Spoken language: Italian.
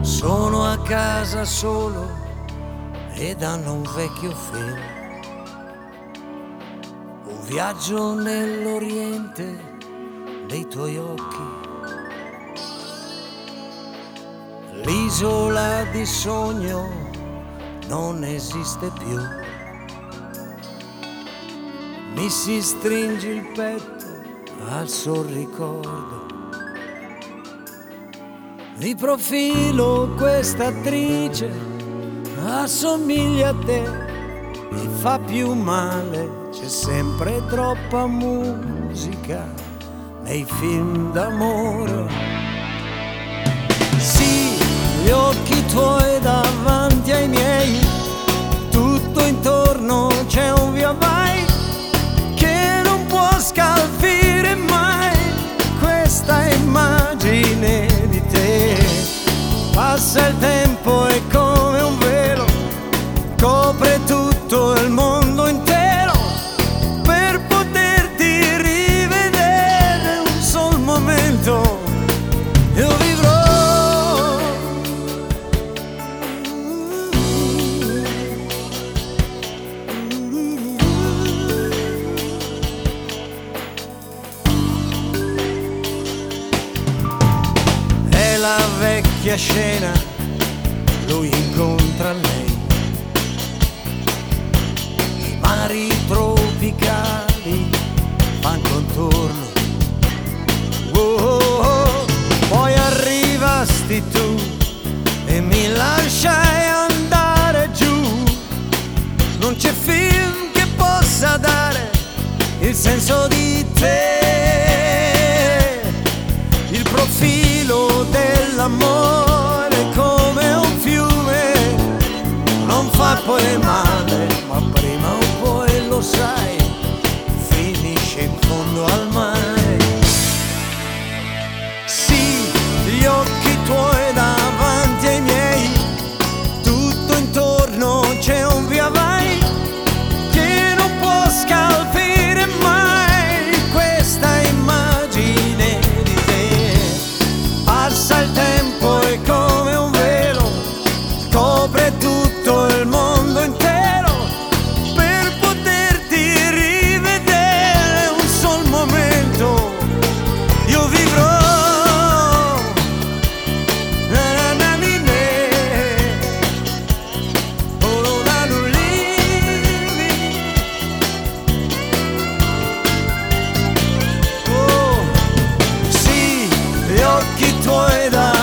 Sono a casa solo ed hanno un vecchio film, un viaggio nell'Oriente dei tuoi occhi, l'isola di sogno non esiste più. Mi si stringe il petto al sol ricordo. Di profilo questa attrice assomiglia a te, mi fa più male, c'è sempre troppa musica nei film d'amore. Sì, gli occhi tuoi davanti ai miei, tutto intorno c'è un via vai che non può scalfire mai questa immagine di te. Passa il tempo e come un velo copre tutto il mondo intero per poterti rivedere un sol momento. Io vivrò è la vecchia scena, lui incontra lei, i mari tropicali fan contorno. Oh, oh, oh. Poi arrivasti tu e mi lasciai andare giù. Non c'è film che possa dare il senso di te, il profilo dell'amore come un fiume, non fa poi male, ma prima o poi lo sai, finisce in fondo al mare. Sì, gli occhi tuoi davanti ai miei, tutto intorno c'è un via vai che non può scalfire mai questa immagine di te. Passa il tempo e come un velo copre tutto il mondo intero per poterti rivedere un sol momento. Io vivrò tuoi da